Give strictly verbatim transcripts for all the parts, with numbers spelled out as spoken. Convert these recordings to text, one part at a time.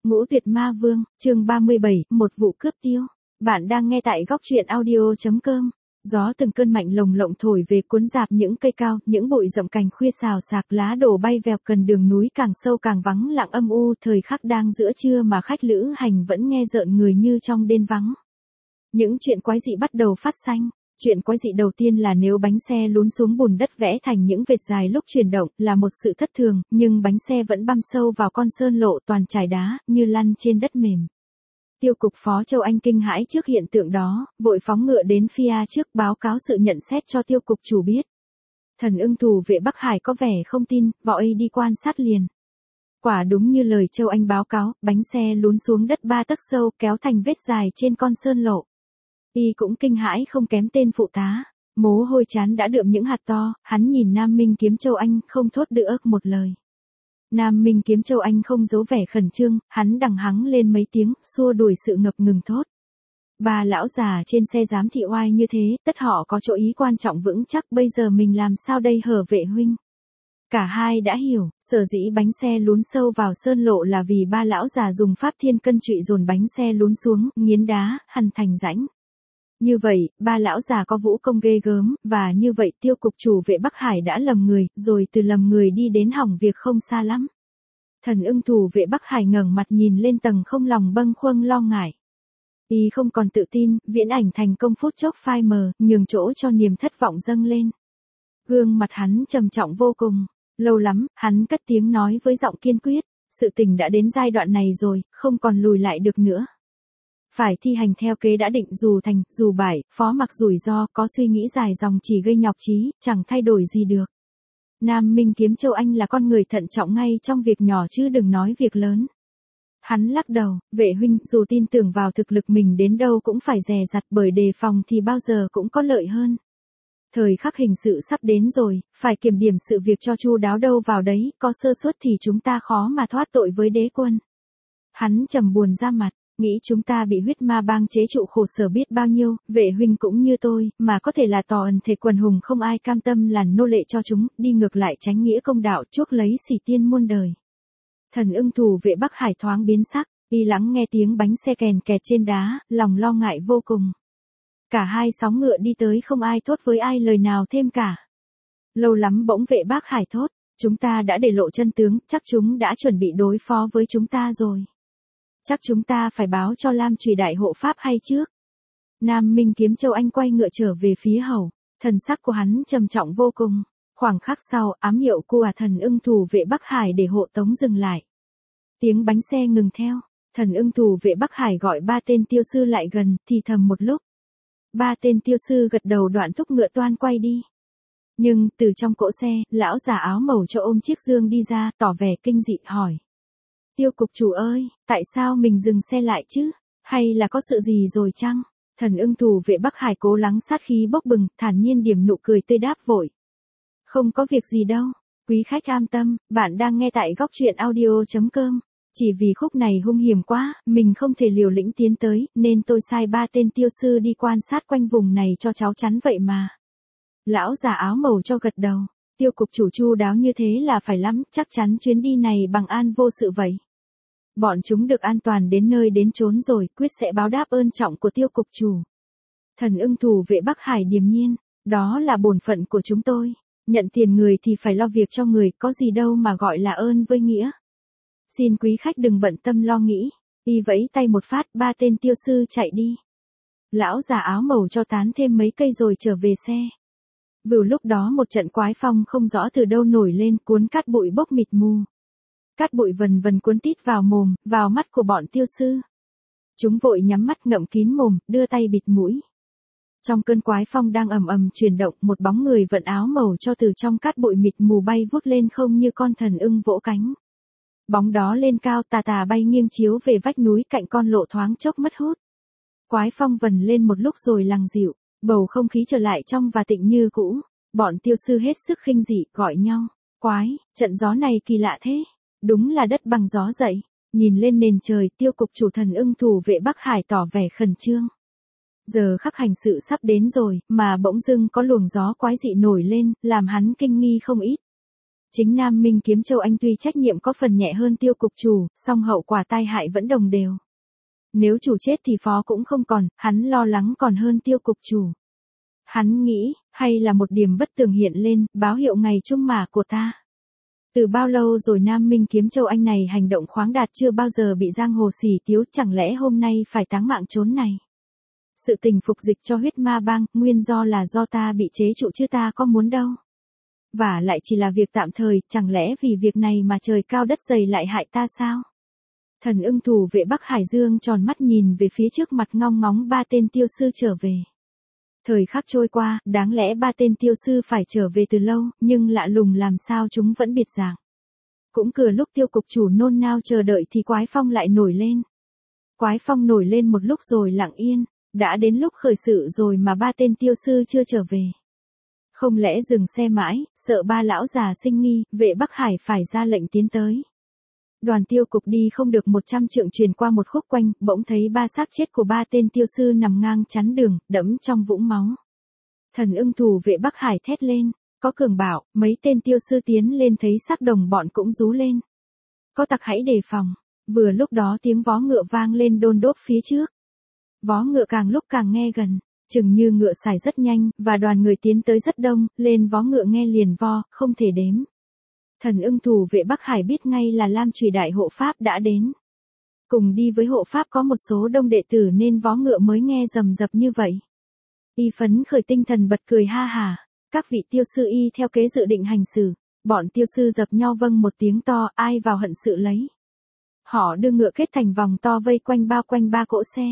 Ngũ Tuyệt Ma Vương, chương ba mươi bảy, một vụ cướp tiêu. Bạn đang nghe tại góc truyện audio chấm com. Gió từng cơn mạnh lồng lộng thổi về cuốn rạp những cây cao, những bụi rậm cành khuya xào xạc lá đổ bay vèo cần đường núi càng sâu càng vắng lặng âm u, thời khắc đang giữa trưa mà khách lữ hành vẫn nghe rợn người như trong đêm vắng. Những chuyện quái dị bắt đầu phát sinh. Chuyện quái dị đầu tiên là nếu bánh xe lún xuống bùn đất vẽ thành những vệt dài lúc chuyển động là một sự thất thường, nhưng bánh xe vẫn băm sâu vào con sơn lộ toàn trải đá, như lăn trên đất mềm. Tiêu cục Phó Châu Anh kinh hãi trước hiện tượng đó, vội phóng ngựa đến phi a trước báo cáo sự nhận xét cho tiêu cục chủ biết. Thần ưng thủ vệ Bắc Hải có vẻ không tin, vội đi quan sát liền. Quả đúng như lời Châu Anh báo cáo, bánh xe lún xuống đất ba tấc sâu kéo thành vết dài trên con sơn lộ. Y cũng kinh hãi không kém tên phụ tá, mồ hôi chán đã đượm những hạt to, hắn nhìn Nam Minh Kiếm Châu Anh không thốt được một lời. Nam Minh Kiếm Châu Anh không giấu vẻ khẩn trương, hắn đằng hắng lên mấy tiếng, xua đuổi sự ngập ngừng thốt. Ba lão già trên xe giám thị oai như thế, tất họ có chỗ ý quan trọng vững chắc, bây giờ mình làm sao đây hở vệ huynh. Cả hai đã hiểu, sở dĩ bánh xe lún sâu vào sơn lộ là vì ba lão già dùng pháp thiên cân trụy dồn bánh xe lún xuống, nghiến đá, hằn thành rãnh. Như vậy, ba lão già có vũ công ghê gớm, và như vậy tiêu cục chủ vệ Bắc Hải đã lầm người, rồi từ lầm người đi đến hỏng việc không xa lắm. Thần ưng thủ vệ Bắc Hải ngẩng mặt nhìn lên tầng không lòng bâng khuâng lo ngại. Y không còn tự tin, viễn ảnh thành công phút chốc phai mờ, nhường chỗ cho niềm thất vọng dâng lên. Gương mặt hắn trầm trọng vô cùng, lâu lắm, hắn cất tiếng nói với giọng kiên quyết, sự tình đã đến giai đoạn này rồi, không còn lùi lại được nữa. Phải thi hành theo kế đã định, dù thành, dù bại, phó mặc rủi ro, có suy nghĩ dài dòng chỉ gây nhọc trí, chẳng thay đổi gì được. Nam Minh Kiếm Châu Anh là con người thận trọng ngay trong việc nhỏ chứ đừng nói việc lớn. Hắn lắc đầu, vệ huynh, dù tin tưởng vào thực lực mình đến đâu cũng phải dè dặt, bởi đề phòng thì bao giờ cũng có lợi hơn. Thời khắc hình sự sắp đến rồi, phải kiểm điểm sự việc cho chu đáo đâu vào đấy, có sơ suất thì chúng ta khó mà thoát tội với đế quân. Hắn trầm buồn ra mặt. Nghĩ chúng ta bị huyết ma bang chế trụ khổ sở biết bao nhiêu, vệ huynh cũng như tôi, mà có thể là tò ẩn thể quần hùng không ai cam tâm làm nô lệ cho chúng, đi ngược lại tránh nghĩa công đạo chuốc lấy sỉ tiên muôn đời. Thần ưng thủ vệ Bắc Hải thoáng biến sắc, y lắng nghe tiếng bánh xe kèn kẹt trên đá, lòng lo ngại vô cùng. Cả hai sóng ngựa đi tới không ai thốt với ai lời nào thêm cả. Lâu lắm bỗng vệ Bắc Hải thốt, chúng ta đã để lộ chân tướng, chắc chúng đã chuẩn bị đối phó với chúng ta rồi. Chắc chúng ta phải báo cho Lam Trùy đại hộ pháp hay trước. Nam Minh Kiếm Châu Anh quay ngựa trở về phía hầu, thần sắc của hắn trầm trọng vô cùng. Khoảng khắc sau, ám hiệu của thần ưng thủ vệ Bắc Hải để hộ tống dừng lại. Tiếng bánh xe ngừng theo, thần ưng thủ vệ Bắc Hải gọi ba tên tiêu sư lại gần, thì thầm một lúc. Ba tên tiêu sư gật đầu đoạn thúc ngựa toan quay đi. Nhưng, từ trong cỗ xe, lão già áo màu cho ôm chiếc dương đi ra, tỏ vẻ kinh dị hỏi. Tiêu cục chủ ơi, tại sao mình dừng xe lại chứ? Hay là có sự gì rồi chăng? Thần ưng thủ vệ Bắc Hải cố lắng sát khí bốc bừng, thản nhiên điểm nụ cười tươi đáp vội. Không có việc gì đâu, quý khách an tâm, bạn đang nghe tại góc truyện audio chấm com. Chỉ vì khúc này hung hiểm quá, mình không thể liều lĩnh tiến tới, nên tôi sai ba tên tiêu sư đi quan sát quanh vùng này cho cháu chắn vậy mà. Lão già áo màu cho gật đầu, tiêu cục chủ chu đáo như thế là phải lắm, chắc chắn chuyến đi này bằng an vô sự vậy. Bọn chúng được an toàn đến nơi đến chốn rồi, quyết sẽ báo đáp ơn trọng của tiêu cục chủ. Thần ưng thủ vệ Bắc Hải điềm nhiên, đó là bổn phận của chúng tôi, nhận tiền người thì phải lo việc cho người, có gì đâu mà gọi là ơn với nghĩa. Xin quý khách đừng bận tâm lo nghĩ, y vẫy tay một phát, ba tên tiêu sư chạy đi. Lão già áo màu cho tán thêm mấy cây rồi trở về xe. Vừa lúc đó một trận quái phong không rõ từ đâu nổi lên, cuốn cát bụi bốc mịt mù. Cát bụi vần vần cuốn tít vào mồm, vào mắt của bọn tiêu sư. Chúng vội nhắm mắt ngậm kín mồm, đưa tay bịt mũi. Trong cơn quái phong đang ầm ầm chuyển động, một bóng người vận áo màu cho từ trong cát bụi mịt mù bay vút lên không như con thần ưng vỗ cánh. Bóng đó lên cao tà tà bay nghiêng chiếu về vách núi cạnh con lộ thoáng chốc mất hút. Quái phong vần lên một lúc rồi lắng dịu, bầu không khí trở lại trong và tịnh như cũ. Bọn tiêu sư hết sức khinh dị, gọi nhau. Quái, trận gió này kỳ lạ thế. Đúng là đất bằng gió dậy. Nhìn lên nền trời, tiêu cục chủ thần ưng thủ vệ Bắc Hải tỏ vẻ khẩn trương. Giờ khắc hành sự sắp đến rồi, mà bỗng dưng có luồng gió quái dị nổi lên, làm hắn kinh nghi không ít. Chính Nam Minh Kiếm Châu Anh tuy trách nhiệm có phần nhẹ hơn Tiêu cục chủ, song hậu quả tai hại vẫn đồng đều. Nếu chủ chết thì phó cũng không còn, hắn lo lắng còn hơn Tiêu cục chủ. Hắn nghĩ, hay là một điểm bất tường hiện lên, báo hiệu ngày chung mà của ta. Từ bao lâu rồi Nam Minh Kiếm Châu Anh này hành động khoáng đạt chưa bao giờ bị giang hồ xỉ tiếu, chẳng lẽ hôm nay phải táng mạng trốn này. Sự tình phục dịch cho huyết ma bang, nguyên do là do ta bị chế trụ chứ ta có muốn đâu. Và lại chỉ là việc tạm thời, chẳng lẽ vì việc này mà trời cao đất dày lại hại ta sao? Thần Ưng thủ vệ Bắc Hải Dương tròn mắt nhìn về phía trước mặt ngong ngóng ba tên tiêu sư trở về. Thời khắc trôi qua, đáng lẽ ba tên tiêu sư phải trở về từ lâu, nhưng lạ lùng làm sao chúng vẫn biệt dạng. Cũng cửa lúc Tiêu cục chủ nôn nao chờ đợi thì Quái Phong lại nổi lên. Quái Phong nổi lên một lúc rồi lặng yên, đã đến lúc khởi sự rồi mà ba tên tiêu sư chưa trở về. Không lẽ dừng xe mãi, sợ ba lão già sinh nghi, vệ Bắc Hải phải ra lệnh tiến tới. Đoàn Tiêu cục đi không được một trăm trượng truyền qua một khúc quanh, bỗng thấy ba xác chết của ba tên tiêu sư nằm ngang chắn đường, đẫm trong vũng máu. Thần Ưng thủ vệ Bắc Hải thét lên, có cường bảo, mấy tên tiêu sư tiến lên thấy xác đồng bọn cũng rú lên. Có tặc hãy đề phòng, vừa lúc đó tiếng vó ngựa vang lên đôn đốp phía trước. Vó ngựa càng lúc càng nghe gần, chừng như ngựa xài rất nhanh, và đoàn người tiến tới rất đông, lên vó ngựa nghe liền vo, không thể đếm. Thần Ưng thủ vệ Bắc Hải biết ngay là Lam Chùy đại hộ pháp đã đến. Cùng đi với hộ pháp có một số đông đệ tử nên vó ngựa mới nghe rầm rập như vậy. Y phấn khởi tinh thần bật cười ha hà, các vị tiêu sư y theo kế dự định hành xử, bọn tiêu sư dập nhau vâng một tiếng to, ai vào hận sự lấy. Họ đưa ngựa kết thành vòng to vây quanh bao quanh ba cỗ xe.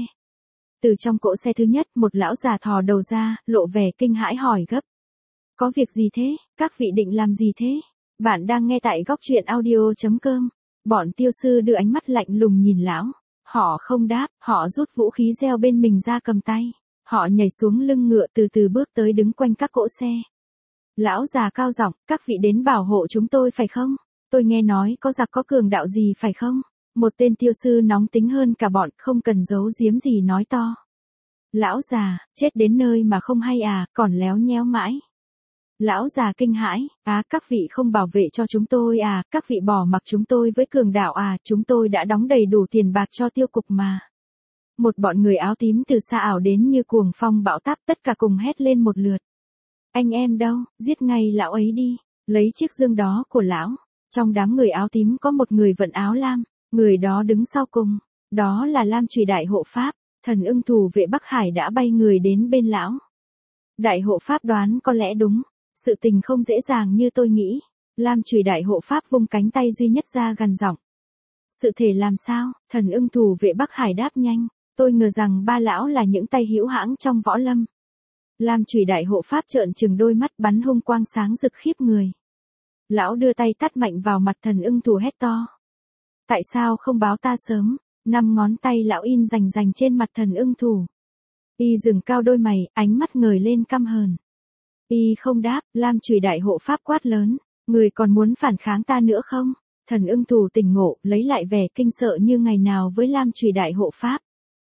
Từ trong cỗ xe thứ nhất, một lão già thò đầu ra, lộ vẻ kinh hãi hỏi gấp. Có việc gì thế, các vị định làm gì thế? Bạn đang nghe tại góc truyện audio chấm com. Bọn tiêu sư đưa ánh mắt lạnh lùng nhìn lão. Họ không đáp, họ rút vũ khí reo bên mình ra cầm tay. Họ nhảy xuống lưng ngựa từ từ bước tới đứng quanh các cỗ xe. Lão già cao giọng, các vị đến bảo hộ chúng tôi phải không? Tôi nghe nói có giặc có cường đạo gì phải không? Một tên tiêu sư nóng tính hơn cả bọn, không cần giấu giếm gì nói to. Lão già, chết đến nơi mà không hay à, còn léo nhéo mãi. Lão già kinh hãi, á các vị không bảo vệ cho chúng tôi à, các vị bỏ mặc chúng tôi với cường đạo à, chúng tôi đã đóng đầy đủ tiền bạc cho tiêu cục mà. Một bọn người áo tím từ xa ảo đến như cuồng phong bão táp, tất cả cùng hét lên một lượt. Anh em đâu, giết ngay lão ấy đi, lấy chiếc dương đó của lão. Trong đám người áo tím có một người vận áo lam, người đó đứng sau cùng, đó là Lam Chùy đại hộ pháp. Thần Ưng thủ vệ Bắc Hải đã bay người đến bên lão. Đại hộ pháp đoán có lẽ đúng, sự tình không dễ dàng như tôi nghĩ. Lam Chùy đại hộ pháp vung cánh tay duy nhất ra gằn giọng. Sự thể làm sao? Thần Ưng thủ vệ Bắc Hải đáp nhanh. Tôi ngờ rằng ba lão là những tay hữu hãng trong võ lâm. Lam Chùy đại hộ pháp trợn trừng đôi mắt bắn hung quang sáng rực khiếp người. Lão đưa tay tát mạnh vào mặt Thần Ưng thủ hét to. Tại sao không báo ta sớm? Năm ngón tay lão in rành rành trên mặt Thần Ưng thủ. Y dừng cao đôi mày, ánh mắt ngời lên căm hờn. Y không đáp, Lam Chùy đại hộ pháp quát lớn. Người còn muốn phản kháng ta nữa không? Thần Ưng thủ tỉnh ngộ, lấy lại vẻ kinh sợ như ngày nào với Lam Chùy đại hộ pháp.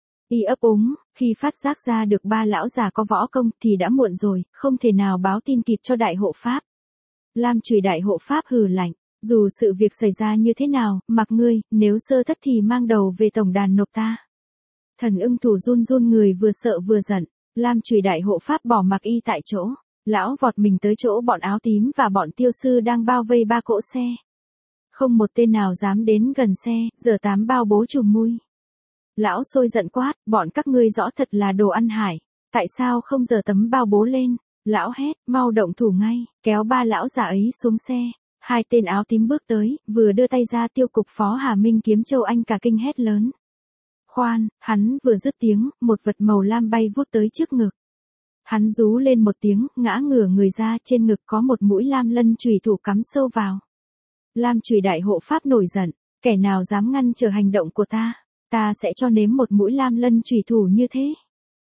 Y ấp úng, khi phát giác ra được ba lão già có võ công thì đã muộn rồi, không thể nào báo tin kịp cho đại hộ pháp. Lam Chùy đại hộ pháp hừ lạnh. Dù sự việc xảy ra như thế nào, mặc ngươi, nếu sơ thất thì mang đầu về tổng đàn nộp ta. Thần Ưng thủ run run người vừa sợ vừa giận, Lam Chùy đại hộ pháp bỏ mặc y tại chỗ, lão vọt mình tới chỗ bọn áo tím và bọn tiêu sư đang bao vây ba cỗ xe. Không một tên nào dám đến gần xe, giờ tám bao bố trùm mui. Lão sôi giận quát, bọn các ngươi rõ thật là đồ ăn hải, tại sao không giờ tấm bao bố lên? Lão hét, mau động thủ ngay, kéo ba lão già ấy xuống xe. Hai tên áo tím bước tới, vừa đưa tay ra Tiêu cục phó Hà Minh Kiếm Châu Anh cả kinh hét lớn. Khoan, hắn vừa dứt tiếng, một vật màu lam bay vút tới trước ngực. Hắn rú lên một tiếng, ngã ngửa người ra, trên ngực có một mũi lam lân chùy thủ cắm sâu vào. Lam Chùy đại hộ pháp nổi giận, kẻ nào dám ngăn trở hành động của ta, ta sẽ cho nếm một mũi lam lân chùy thủ như thế.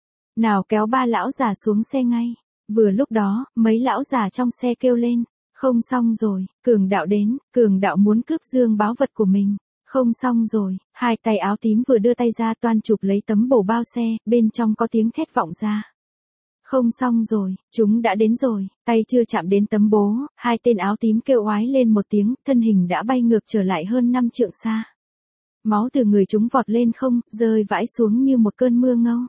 Nào kéo ba lão già xuống xe ngay. Vừa lúc đó, mấy lão già trong xe kêu lên. Không xong rồi, cường đạo đến, cường đạo muốn cướp dương báu vật của mình. Không xong rồi, hai tay áo tím vừa đưa tay ra toan chụp lấy tấm bổ bao xe, bên trong có tiếng thét vọng ra. Không xong rồi, chúng đã đến rồi, tay chưa chạm đến tấm bố, hai tên áo tím kêu oái lên một tiếng, thân hình đã bay ngược trở lại hơn năm trượng xa. Máu từ người chúng vọt lên không, rơi vãi xuống như một cơn mưa ngâu.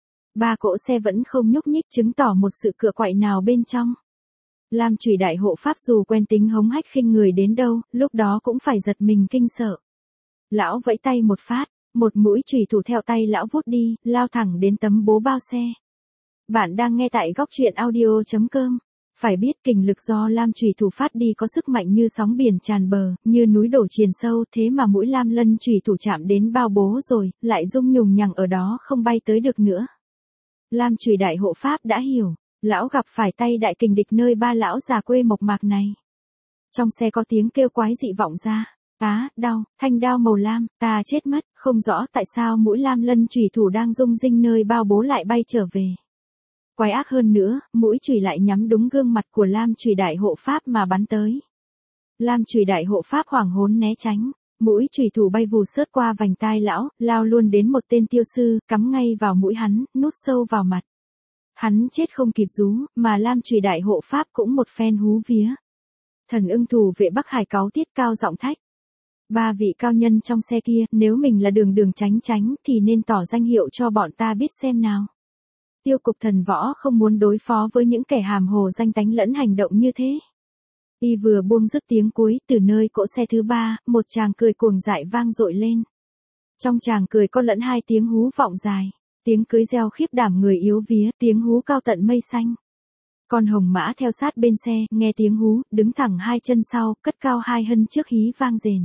Ba cỗ xe vẫn không nhúc nhích, chứng tỏ một sự cựa quậy nào bên trong. Lam Chủy Đại Hộ Pháp dù quen tính hống hách khinh người đến đâu, lúc đó cũng phải giật mình kinh sợ. Lão vẫy tay một phát, một mũi chùy thủ theo tay lão vút đi, lao thẳng đến tấm bố bao xe. Bạn đang nghe tại góc truyện audio chấm com. Phải biết kình lực do lam chùy thủ phát đi có sức mạnh như sóng biển tràn bờ, như núi đổ triền sâu, thế mà mũi lam lân chùy thủ chạm đến bao bố rồi, lại rung nhùng nhằng ở đó không bay tới được nữa. Lam Chủy Đại Hộ Pháp đã hiểu, lão gặp phải tay đại kình địch nơi ba lão già quê mộc mạc này. Trong xe có tiếng kêu quái dị vọng ra. Á, đau, thanh đao màu lam, ta chết mất, không rõ tại sao mũi lam lân chùy thủ đang rung rinh nơi bao bố lại bay trở về. Quái ác hơn nữa, mũi chùy lại nhắm đúng gương mặt của Lam Chủy Đại Hộ Pháp mà bắn tới. Lam Chủy Đại Hộ Pháp hoảng hốt né tránh, mũi chùy thủ bay vù sớt qua vành tai lão, lao luôn đến một tên tiêu sư, cắm ngay vào mũi hắn, nút sâu vào mặt. Hắn chết không kịp rú, mà Lam Chủy Đại Hộ Pháp cũng một phen hú vía. Thần Ưng Thủ Vệ Bắc Hải cáu tiết cao giọng thách. Ba vị cao nhân trong xe kia, nếu mình là Đường Đường Chánh Chánh thì nên tỏ danh hiệu cho bọn ta biết xem nào. Tiêu Cục Thần Võ không muốn đối phó với những kẻ hàm hồ danh tánh lẫn hành động như thế. Y vừa buông dứt tiếng cuối, từ nơi cỗ xe thứ ba, một tràng cười cuồng dại vang dội lên. Trong tràng cười có lẫn hai tiếng hú vọng dài, tiếng cưới reo khiếp đảm người yếu vía, tiếng hú cao tận mây xanh. Con hồng mã theo sát bên xe, nghe tiếng hú, đứng thẳng hai chân sau, cất cao hai hân trước hí vang rền.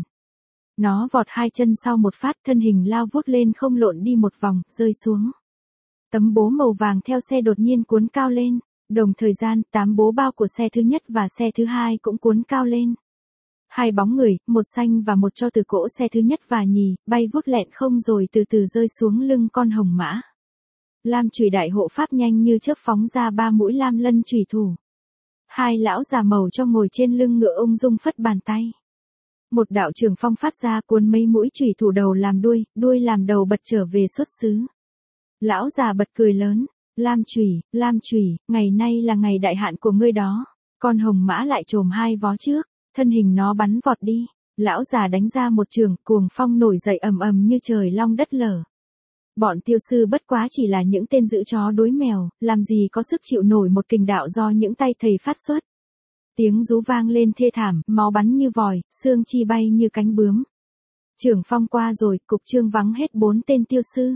Nó vọt hai chân sau một phát, thân hình lao vút lên không lộn đi một vòng, rơi xuống. Tấm bố màu vàng theo xe đột nhiên cuốn cao lên, đồng thời gian, tám bố bao của xe thứ nhất và xe thứ hai cũng cuốn cao lên. Hai bóng người, một xanh và một cho từ cỗ xe thứ nhất và nhì, bay vút lẹn không rồi từ từ rơi xuống lưng con hồng mã. Lam Chủy Đại Hộ Pháp nhanh như chớp phóng ra ba mũi lam lân chùy thủ. Hai lão già màu cho ngồi trên lưng ngựa ung dung phất bàn tay. Một đạo trường phong phát ra cuốn mấy mũi chùy thủ đầu làm đuôi, đuôi làm đầu bật trở về xuất xứ. Lão già bật cười lớn, Lam Chủy, Lam Chủy, ngày nay là ngày đại hạn của ngươi đó. Con hồng mã lại trồm hai vó trước, thân hình nó bắn vọt đi. Lão già đánh ra một trường, cuồng phong nổi dậy ầm ầm như trời long đất lở. Bọn tiêu sư bất quá chỉ là những tên giữ chó đối mèo, làm gì có sức chịu nổi một kình đạo do những tay thầy phát xuất. Tiếng rú vang lên thê thảm, máu bắn như vòi, xương chi bay như cánh bướm. Trường phong qua rồi, cục trương vắng hết bốn tên tiêu sư.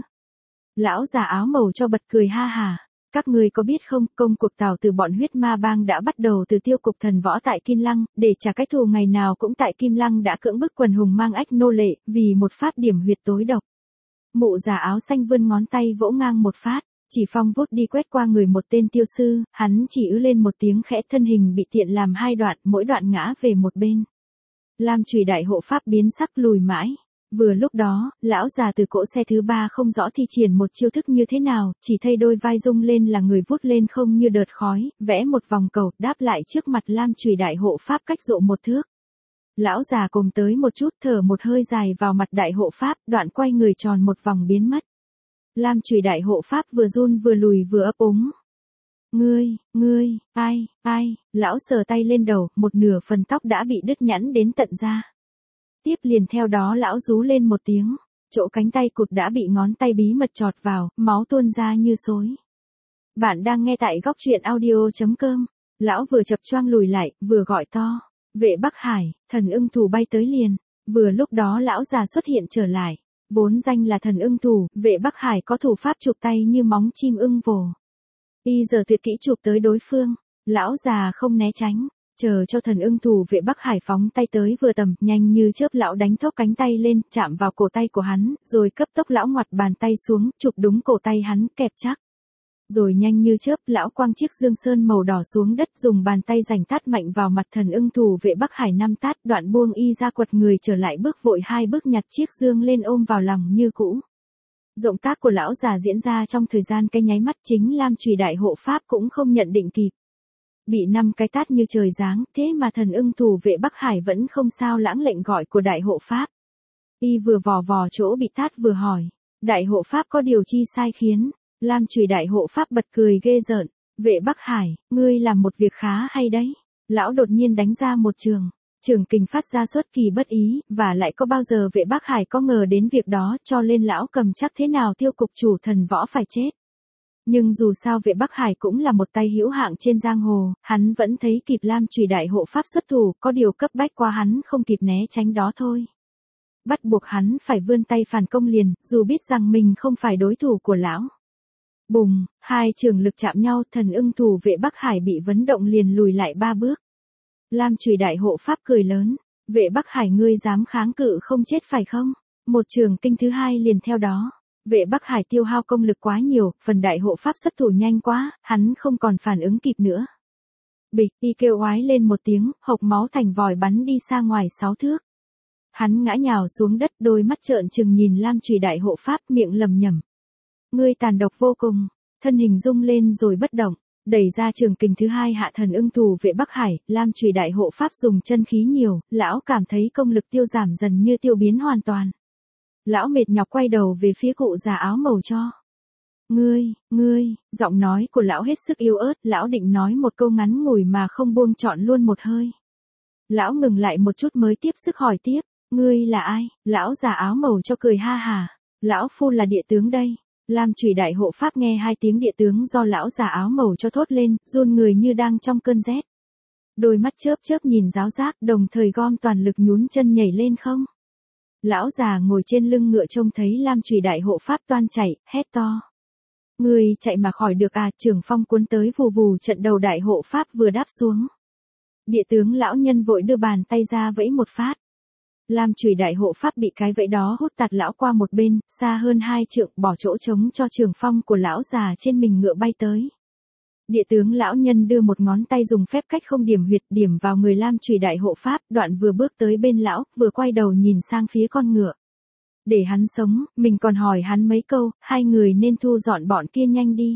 Lão già áo màu cho bật cười ha hà. Các người có biết không, công cuộc tào từ bọn huyết ma bang đã bắt đầu từ Tiêu Cục Thần Võ tại Kim Lăng, để trả cái thù ngày nào cũng tại Kim Lăng đã cưỡng bức quần hùng mang ách nô lệ, vì một pháp điểm huyệt tối độc. Mụ già áo xanh vươn ngón tay vỗ ngang một phát, chỉ phong vút đi quét qua người một tên tiêu sư, hắn chỉ ứ lên một tiếng khẽ, thân hình bị tiện làm hai đoạn, mỗi đoạn ngã về một bên. Lam Chủy Đại Hộ Pháp biến sắc lùi mãi. Vừa lúc đó, lão già từ cỗ xe thứ ba không rõ thi triển một chiêu thức như thế nào, chỉ thấy đôi vai rung lên là người vút lên không như đợt khói, vẽ một vòng cầu, đáp lại trước mặt Lam Chủy Đại Hộ Pháp cách rộ một thước. Lão già cùng tới một chút, thở một hơi dài vào mặt Đại Hộ Pháp, đoạn quay người tròn một vòng biến mất. Lam Chủy Đại Hộ Pháp vừa run vừa lùi vừa ấp úng. Ngươi, ngươi, ai, ai, lão sờ tay lên đầu, một nửa phần tóc đã bị đứt nhẵn đến tận da. Tiếp liền theo đó lão rú lên một tiếng, chỗ cánh tay cụt đã bị ngón tay bí mật chọt vào, máu tuôn ra như xối. Bạn đang nghe tại góc truyện audio chấm com, lão vừa chập choang lùi lại, vừa gọi to, vệ Bắc Hải, thần ưng thủ bay tới liền, vừa lúc đó lão già xuất hiện trở lại, vốn danh là thần ưng thủ, vệ Bắc Hải có thủ pháp chụp tay như móng chim ưng vồ. Y giờ tuyệt kỹ chụp tới đối phương, lão già không né tránh. Chờ cho thần ưng thủ vệ Bắc Hải phóng tay tới vừa tầm, nhanh như chớp lão đánh thốc cánh tay lên, chạm vào cổ tay của hắn, rồi cấp tốc lão ngoặt bàn tay xuống, chụp đúng cổ tay hắn, kẹp chắc. Rồi nhanh như chớp, lão quăng chiếc dương sơn màu đỏ xuống đất, dùng bàn tay rảnh tát mạnh vào mặt thần ưng thủ vệ Bắc Hải năm tát, đoạn buông y ra quật người trở lại bước vội hai bước nhặt chiếc dương lên ôm vào lòng như cũ. Động tác của lão già diễn ra trong thời gian cái nháy mắt, chính Lam Chủy Đại Hộ Pháp cũng không nhận định kịp. Bị năm cái tát như trời giáng, thế mà thần ưng thủ vệ Bắc Hải vẫn không sao lãng lệnh gọi của Đại Hộ Pháp. Y vừa vò vò chỗ bị tát vừa hỏi, Đại Hộ Pháp có điều chi sai khiến? Lam Chủy Đại Hộ Pháp bật cười ghê rợn, Vệ Bắc Hải, ngươi làm một việc khá hay đấy. Lão đột nhiên đánh ra một trường. Trường kình phát ra xuất kỳ bất ý, và lại có bao giờ Vệ Bắc Hải có ngờ đến việc đó, cho nên lão cầm chắc thế nào tiêu cục chủ thần võ phải chết. Nhưng dù sao Vệ Bắc Hải cũng là một tay hữu hạng trên giang hồ, hắn vẫn thấy kịp Lam Chùy đại hộ pháp xuất thủ, có điều cấp bách qua hắn không kịp né tránh đó thôi. Bắt buộc hắn phải vươn tay phản công liền, dù biết rằng mình không phải đối thủ của lão. Bùng, hai trường lực chạm nhau, thần ưng thủ Vệ Bắc Hải bị vấn động liền lùi lại ba bước. Lam Chùy đại hộ pháp cười lớn, Vệ Bắc Hải ngươi dám kháng cự không chết phải không? Một trường kinh thứ hai liền theo đó. Vệ Bắc Hải tiêu hao công lực quá nhiều, phần đại hộ pháp xuất thủ nhanh quá, hắn không còn phản ứng kịp nữa. Bịch, y kêu oái lên một tiếng, hộc máu thành vòi bắn đi xa ngoài sáu thước. Hắn ngã nhào xuống đất, đôi mắt trợn trừng nhìn Lam Chùy đại hộ pháp, miệng lầm nhầm. Ngươi tàn độc vô cùng, thân hình rung lên rồi bất động, đẩy ra trường kình thứ hai hạ thần ưng thủ Vệ Bắc Hải, Lam Chùy đại hộ pháp dùng chân khí nhiều, lão cảm thấy công lực tiêu giảm dần như tiêu biến hoàn toàn. Lão mệt nhọc quay đầu về phía cụ già áo màu cho. Ngươi, ngươi, giọng nói của lão hết sức yếu ớt, lão định nói một câu ngắn ngủi mà không buông trọn luôn một hơi. Lão ngừng lại một chút mới tiếp sức hỏi tiếp, ngươi là ai? Lão già áo màu cho cười ha hà, lão phu là địa tướng đây. Lam Chùy đại hộ pháp nghe hai tiếng địa tướng do lão già áo màu cho thốt lên, run người như đang trong cơn rét. Đôi mắt chớp chớp nhìn giáo giác, đồng thời gom toàn lực nhún chân nhảy lên không. Lão già ngồi trên lưng ngựa trông thấy Lam Chùy đại hộ pháp toan chạy, hét to. Ngươi chạy mà khỏi được à? Trường phong cuốn tới vù vù, trận đầu đại hộ pháp vừa đáp xuống. Địa tướng lão nhân vội đưa bàn tay ra vẫy một phát. Lam Chùy đại hộ pháp bị cái vẫy đó hút tạt lão qua một bên, xa hơn hai trượng, bỏ chỗ trống cho trường phong của lão già trên mình ngựa bay tới. Địa tướng lão nhân đưa một ngón tay dùng phép cách không điểm huyệt điểm vào người Lam Chùy đại hộ pháp, đoạn vừa bước tới bên lão, vừa quay đầu nhìn sang phía con ngựa. Để hắn sống, mình còn hỏi hắn mấy câu, hai người nên thu dọn bọn kia nhanh đi.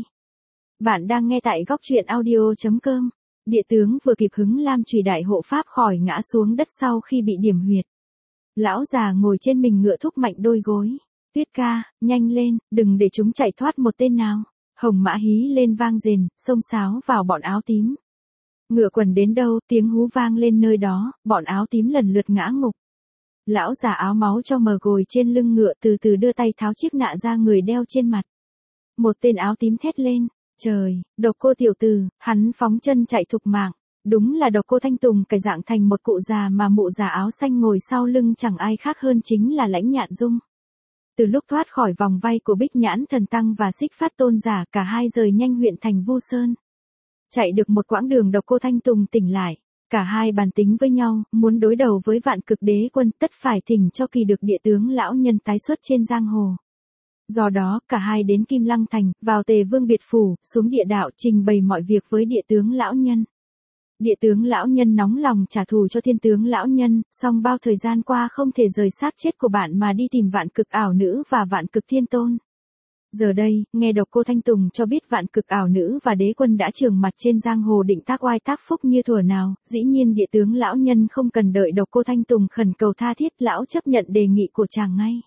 Bạn đang nghe tại góc truyện audio chấm com. Địa tướng vừa kịp hứng Lam Chùy đại hộ pháp khỏi ngã xuống đất sau khi bị điểm huyệt. Lão già ngồi trên mình ngựa thúc mạnh đôi gối. Tuyết ca, nhanh lên, đừng để chúng chạy thoát một tên nào. Hồng mã hí lên vang rền, xông xáo vào bọn áo tím. Ngựa quần đến đâu, tiếng hú vang lên nơi đó, bọn áo tím lần lượt ngã ngục. Lão già áo máu cho mờ gồi trên lưng ngựa từ từ đưa tay tháo chiếc nạ ra người đeo trên mặt. Một tên áo tím thét lên, trời, Độc Cô tiểu tử, hắn phóng chân chạy thục mạng. Đúng là Độc Cô Thanh Tùng cải dạng thành một cụ già mà mụ già áo xanh ngồi sau lưng chẳng ai khác hơn chính là Lãnh Nhạn Dung. Từ lúc thoát khỏi vòng vây của Bích Nhãn Thần Tăng và Xích Phát Tôn giả, cả hai rời nhanh huyện thành Vu Sơn. Chạy được một quãng đường Độc Cô Thanh Tùng tỉnh lại, cả hai bàn tính với nhau, muốn đối đầu với Vạn Cực Đế Quân tất phải thỉnh cho kỳ được địa tướng lão nhân tái xuất trên giang hồ. Do đó, cả hai đến Kim Lăng Thành, vào Tề Vương biệt phủ, xuống địa đạo trình bày mọi việc với địa tướng lão nhân. Địa tướng lão nhân nóng lòng trả thù cho thiên tướng lão nhân, song bao thời gian qua không thể rời xác chết của bạn mà đi tìm Vạn Cực ảo nữ và Vạn Cực thiên tôn. Giờ đây, nghe Độc Cô Thanh Tùng cho biết Vạn Cực ảo nữ và đế quân đã trường mặt trên giang hồ định tác oai tác phúc như thuở nào, dĩ nhiên địa tướng lão nhân không cần đợi Độc Cô Thanh Tùng khẩn cầu tha thiết, lão chấp nhận đề nghị của chàng ngay.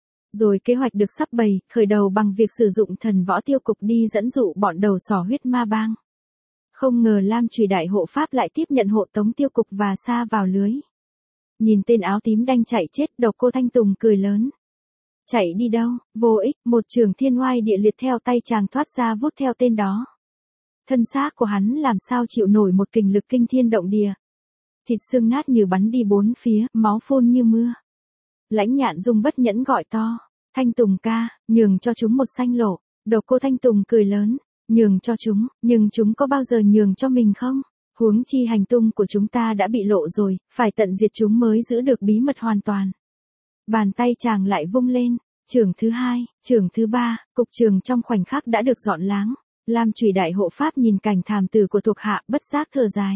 Rồi kế hoạch được sắp bày, khởi đầu bằng việc sử dụng thần võ tiêu cục đi dẫn dụ bọn đầu sỏ huyết ma bang. Không ngờ Lam Chùy đại hộ pháp lại tiếp nhận hộ tống tiêu cục và sa vào lưới. Nhìn tên áo tím đanh chạy chết, Độc Cô Thanh Tùng cười lớn. Chạy đi đâu, vô ích, một trường thiên oai địa liệt theo tay chàng thoát ra vút theo tên đó. Thân xác của hắn làm sao chịu nổi một kình lực kinh thiên động địa. Thịt xương nát như bắn đi bốn phía, máu phun như mưa. Lãnh Nhạn Dung bất nhẫn gọi to, Thanh Tùng ca, nhường cho chúng một sanh lộ. Độc Cô Thanh Tùng cười lớn, nhường cho chúng, nhưng chúng có bao giờ nhường cho mình không? Huống chi hành tung của chúng ta đã bị lộ rồi, phải tận diệt chúng mới giữ được bí mật hoàn toàn. Bàn tay chàng lại vung lên, trường thứ hai, trường thứ ba, cục trường trong khoảnh khắc đã được dọn láng. Lam Chùy đại hộ pháp nhìn cảnh thảm tử của thuộc hạ, bất giác thở dài.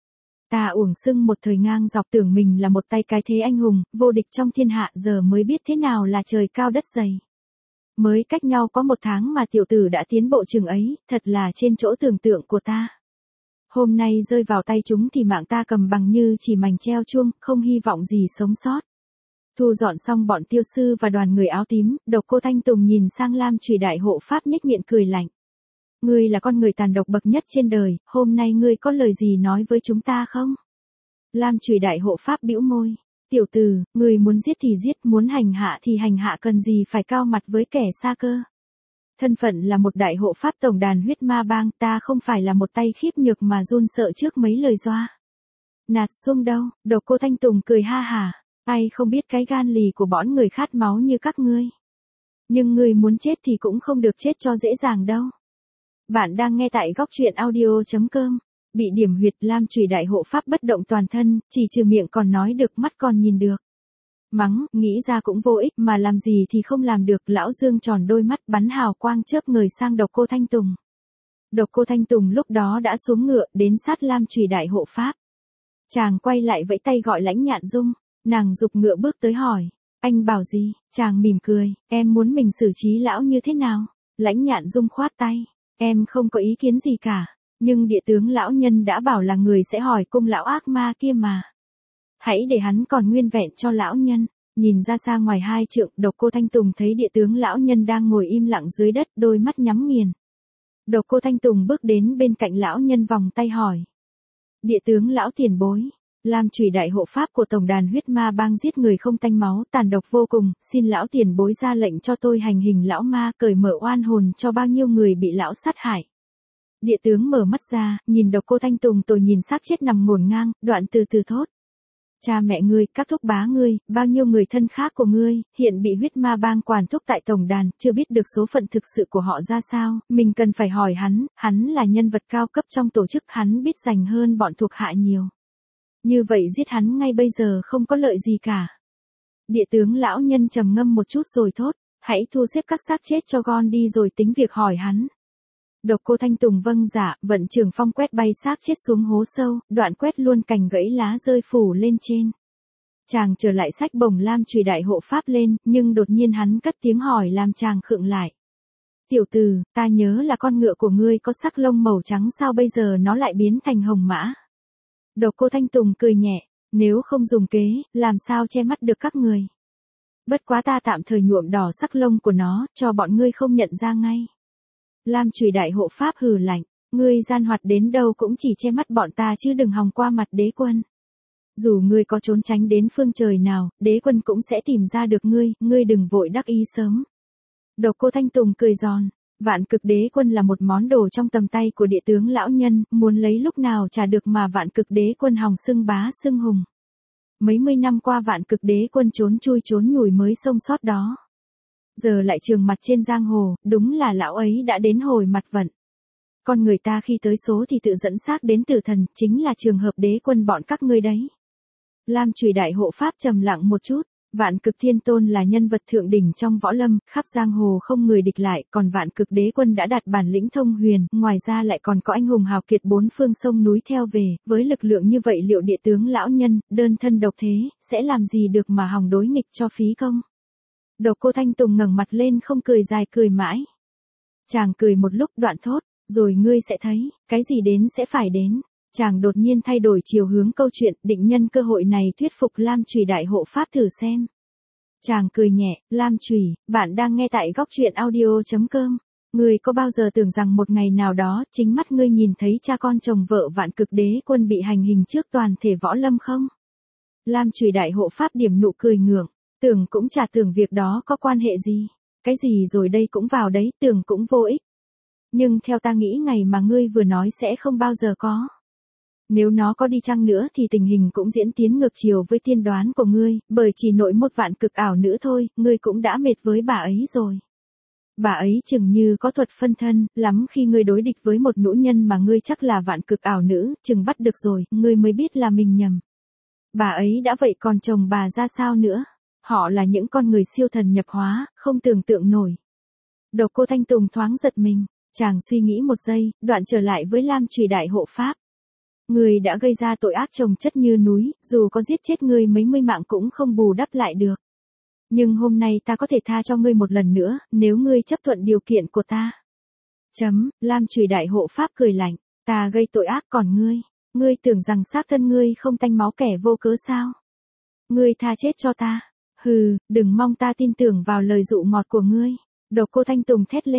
Ta uổng xưng một thời ngang dọc tưởng mình là một tay cái thế anh hùng, vô địch trong thiên hạ, giờ mới biết thế nào là trời cao đất dày. Mới cách nhau có một tháng mà tiểu tử đã tiến bộ chừng ấy, thật là trên chỗ tưởng tượng của ta. Hôm nay rơi vào tay chúng thì mạng ta cầm bằng như chỉ mảnh treo chuông, không hy vọng gì sống sót. Thu dọn xong bọn tiêu sư và đoàn người áo tím, Độc Cô Thanh Tùng nhìn sang Lam Chùy đại hộ pháp nhếch miệng cười lạnh. ngươi là con người tàn độc bậc nhất trên đời, hôm nay ngươi có lời gì nói với chúng ta không? Lam Chùy Đại Hộ Pháp bĩu môi. Tiểu tử, ngươi muốn giết thì giết, muốn hành hạ thì hành hạ, cần gì phải cao mặt với kẻ xa cơ. Thân phận là một đại hộ pháp tổng đàn huyết ma bang, ta không phải là một tay khiếp nhược mà run sợ trước mấy lời doa. Nạt Sung đâu? Độc Cô Thanh Tùng cười ha hả. Ai không biết cái gan lì của bọn người khát máu như các ngươi. Nhưng ngươi muốn chết thì cũng không được chết cho dễ dàng đâu. Bạn đang nghe tại góc truyện audio chấm com. Bị điểm huyệt, Lam Chùy Đại Hộ Pháp bất động toàn thân, chỉ trừ miệng còn nói được, mắt còn nhìn được. Mắng, nghĩ ra cũng vô ích, mà làm gì thì không làm được. Lão Dương tròn đôi mắt bắn hào quang chớp người sang Độc Cô Thanh Tùng. Độc Cô Thanh Tùng lúc đó đã xuống ngựa, đến sát Lam Chùy Đại Hộ Pháp. Chàng quay lại vẫy tay gọi Lãnh Nhạn Dung, nàng giục ngựa bước tới hỏi, anh bảo gì? Chàng mỉm cười, em muốn mình xử trí lão như thế nào? Lãnh Nhạn Dung khoát tay, em không có ý kiến gì cả, nhưng địa tướng lão nhân đã bảo là người sẽ hỏi cung lão ác ma kia mà. Hãy để hắn còn nguyên vẹn cho lão nhân. Nhìn ra xa ngoài hai trượng, Độc Cô Thanh Tùng thấy địa tướng lão nhân đang ngồi im lặng dưới đất, đôi mắt nhắm nghiền. Độc Cô Thanh Tùng bước đến bên cạnh lão nhân vòng tay hỏi. Địa tướng lão tiền bối, Lam Chùy Đại Hộ Pháp của tổng đàn huyết ma bang giết người không tanh máu, tàn độc vô cùng, xin lão tiền bối ra lệnh cho tôi hành hình lão ma, cởi mở oan hồn cho bao nhiêu người bị lão sát hại. Địa tướng mở mắt ra, nhìn Độc Cô Thanh Tùng, tôi nhìn xác chết nằm ngổn ngang, đoạn từ từ thốt. Cha mẹ ngươi, các thúc bá ngươi, bao nhiêu người thân khác của ngươi, hiện bị huyết ma bang quản thúc tại tổng đàn, chưa biết được số phận thực sự của họ ra sao, mình cần phải hỏi hắn, hắn là nhân vật cao cấp trong tổ chức, hắn biết dành hơn bọn thuộc hạ nhiều. Như vậy giết hắn ngay bây giờ không có lợi gì cả. Địa tướng lão nhân trầm ngâm một chút rồi thốt, hãy thu xếp các xác chết cho gon đi rồi tính việc hỏi hắn. Độc Cô Thanh Tùng vâng dạ, vận trường phong quét bay xác chết xuống hố sâu, đoạn quét luôn cành gãy lá rơi phủ lên trên. Chàng trở lại xách bổng Lam Chùy Đại Hộ Pháp lên, nhưng đột nhiên hắn cất tiếng hỏi làm chàng khựng lại. Tiểu tử, ta nhớ là con ngựa của ngươi có sắc lông màu trắng, sao bây giờ nó lại biến thành hồng mã? Độc Cô Thanh Tùng cười nhẹ, nếu không dùng kế, làm sao che mắt được các người? Bất quá ta tạm thời nhuộm đỏ sắc lông của nó, cho bọn ngươi không nhận ra ngay. Lam Chùy Đại Hộ Pháp hừ lạnh, ngươi gian hoạt đến đâu cũng chỉ che mắt bọn ta chứ đừng hòng qua mặt đế quân. Dù ngươi có trốn tránh đến phương trời nào, đế quân cũng sẽ tìm ra được ngươi, ngươi đừng vội đắc ý sớm. Độc Cô Thanh Tùng cười giòn, Vạn Cực Đế Quân là một món đồ trong tầm tay của địa tướng lão nhân, muốn lấy lúc nào trả được mà Vạn Cực Đế Quân hòng xưng bá xưng hùng. Mấy mươi năm qua Vạn Cực Đế Quân trốn chui trốn nhủi mới sống sót đó. Giờ lại trường mặt trên giang hồ, đúng là lão ấy đã đến hồi mặt vận. Con người ta khi tới số thì tự dẫn xác đến tử thần, chính là trường hợp đế quân bọn các ngươi đấy. Lam Chùy Đại Hộ Pháp trầm lặng một chút, Vạn Cực Thiên Tôn là nhân vật thượng đỉnh trong võ lâm, khắp giang hồ không người địch lại, còn Vạn Cực Đế Quân đã đạt bản lĩnh thông huyền, ngoài ra lại còn có anh hùng hào kiệt bốn phương sông núi theo về, với lực lượng như vậy liệu địa tướng lão nhân, đơn thân độc thế, sẽ làm gì được mà hòng đối nghịch cho phí công. Độc Cô Thanh Tùng ngẩng mặt lên không cười dài cười mãi. Chàng cười một lúc đoạn thốt, rồi ngươi sẽ thấy, cái gì đến sẽ phải đến. Chàng đột nhiên thay đổi chiều hướng câu chuyện, định nhân cơ hội này thuyết phục Lam Chùy Đại Hộ Pháp thử xem. Chàng cười nhẹ, Lam Chùy, bạn đang nghe tại góc truyện audio chấm com. Ngươi có bao giờ tưởng rằng một ngày nào đó, chính mắt ngươi nhìn thấy cha con chồng vợ Vạn Cực Đế Quân bị hành hình trước toàn thể võ lâm không? Lam Chùy Đại Hộ Pháp điểm nụ cười ngượng, tưởng cũng chả tưởng việc đó có quan hệ gì. Cái gì rồi đây cũng vào đấy, tưởng cũng vô ích. Nhưng theo ta nghĩ ngày mà ngươi vừa nói sẽ không bao giờ có. Nếu nó có đi chăng nữa thì tình hình cũng diễn tiến ngược chiều với tiên đoán của ngươi, bởi chỉ nội một vạn cực ảo nữ thôi, ngươi cũng đã mệt với bà ấy rồi. Bà ấy chừng như có thuật phân thân, lắm khi ngươi đối địch với một nữ nhân mà ngươi chắc là vạn cực ảo nữ, chừng bắt được rồi, ngươi mới biết là mình nhầm. Bà ấy đã vậy còn chồng bà ra sao nữa? Họ là những con người siêu thần nhập hóa, không tưởng tượng nổi. Độc Cô Thanh Tùng thoáng giật mình, chàng suy nghĩ một giây, đoạn trở lại với Lam Chùy Đại Hộ Pháp. Ngươi đã gây ra tội ác chồng chất như núi, dù có giết chết ngươi mấy mươi mạng cũng không bù đắp lại được. Nhưng hôm nay ta có thể tha cho ngươi một lần nữa, nếu ngươi chấp thuận điều kiện của ta. Chấm, Lam Chùy Đại Hộ Pháp cười lạnh, ta gây tội ác còn ngươi, ngươi tưởng rằng xác thân ngươi không tanh máu kẻ vô cớ sao? Ngươi tha chết cho ta. Hừ, đừng mong ta tin tưởng vào lời dụ ngọt của ngươi. Độc Cô Thanh Tùng thét lên,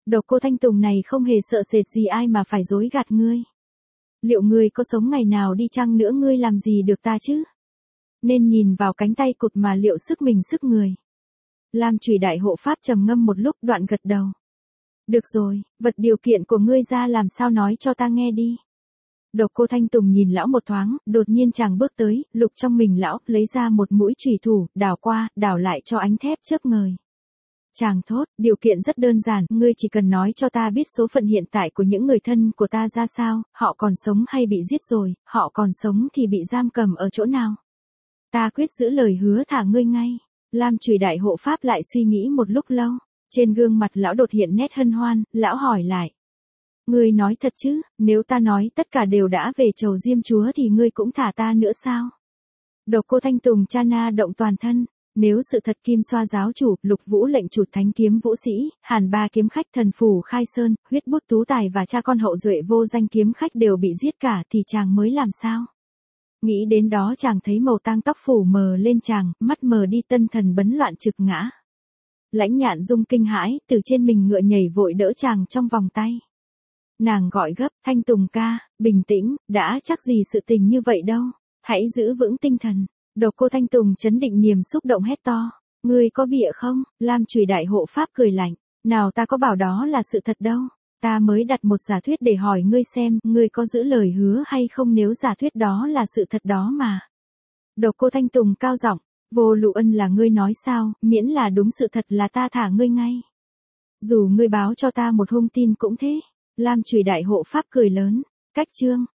Độc Cô Thanh Tùng này không hề sợ sệt gì ai mà phải dối gạt ngươi. Liệu ngươi có sống ngày nào đi chăng nữa ngươi làm gì được ta chứ? Nên nhìn vào cánh tay cụt mà liệu sức mình sức người. Lam Chủy Đại Hộ Pháp trầm ngâm một lúc đoạn gật đầu. Được rồi, vật điều kiện của ngươi ra làm sao nói cho ta nghe đi. Độc Cô Thanh Tùng nhìn lão một thoáng, đột nhiên chàng bước tới, lục trong mình lão, lấy ra một mũi chùy thủ, đảo qua, đảo lại cho ánh thép chớp ngời. Chàng thốt, điều kiện rất đơn giản, ngươi chỉ cần nói cho ta biết số phận hiện tại của những người thân của ta ra sao, họ còn sống hay bị giết rồi, họ còn sống thì bị giam cầm ở chỗ nào. Ta quyết giữ lời hứa thả ngươi ngay. Lam Chủy Đại Hộ Pháp lại suy nghĩ một lúc lâu, trên gương mặt lão đột hiện nét hân hoan, lão hỏi lại. Ngươi nói thật chứ, nếu ta nói tất cả đều đã về chầu Diêm Chúa thì ngươi cũng thả ta nữa sao? Độc Cô Thanh Tùng cha na động toàn thân. Nếu sự thật Kim Xoa giáo chủ, Lục Vũ lệnh chủ thánh kiếm vũ sĩ, Hàn Ba kiếm khách thần phủ Khai Sơn, Huyết Bút Tú Tài và cha con hậu duệ vô danh kiếm khách đều bị giết cả thì chàng mới làm sao? Nghĩ đến đó chàng thấy màu tang tóc phủ mờ lên chàng, mắt mờ đi tân thần bấn loạn trực ngã. Lãnh Nhạn Dung kinh hãi, từ trên mình ngựa nhảy vội đỡ chàng trong vòng tay. Nàng gọi gấp, Thanh Tùng ca, bình tĩnh, đã chắc gì sự tình như vậy đâu, hãy giữ vững tinh thần. Độc Cô Thanh Tùng chấn định niềm xúc động hét to, ngươi có bịa không? Lam Chủy Đại Hộ Pháp cười lạnh, nào ta có bảo đó là sự thật đâu, ta mới đặt một giả thuyết để hỏi ngươi xem, ngươi có giữ lời hứa hay không nếu giả thuyết đó là sự thật đó mà. Độc Cô Thanh Tùng cao giọng, Vô Lụ Ân là ngươi nói sao, miễn là đúng sự thật là ta thả ngươi ngay. Dù ngươi báo cho ta một hung tin cũng thế. Lam Chủy Đại Hộ Pháp cười lớn, cách chương.